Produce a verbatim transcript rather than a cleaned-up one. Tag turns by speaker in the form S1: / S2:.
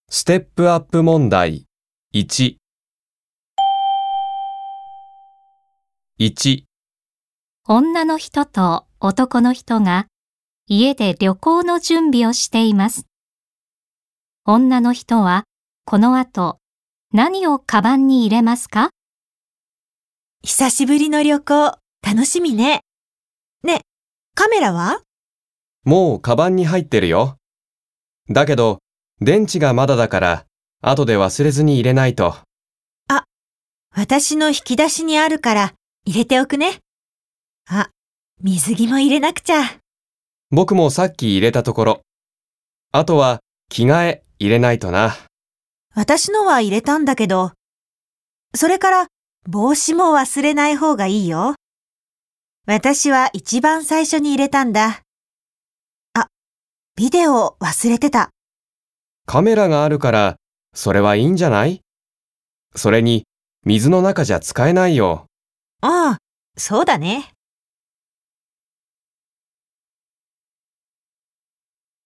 S1: ステップアップ問題いち。いち、
S2: 女の人と男の人が家で旅行の準備をしています。女の人はこの後何をカバンに入れますか？
S3: 久しぶりの旅行、楽しみね。ね、カメラは？
S1: もうカバンに入ってるよ。だけど、電池がまだだから、後で忘れずに入れないと。
S3: あ、私の引き出しにあるから入れておくね。あ、水着も入れなくちゃ。
S1: 僕もさっき入れたところ。あとは、着替え入れないとな。
S3: 私のは入れたんだけど。それから、帽子も忘れない方がいいよ。私は一番最初に入れたんだ。あ、ビデオ忘れてた。
S1: カメラがあるから、それはいいんじゃない？それに、水の中じゃ使えないよ。
S3: ああ、そうだね。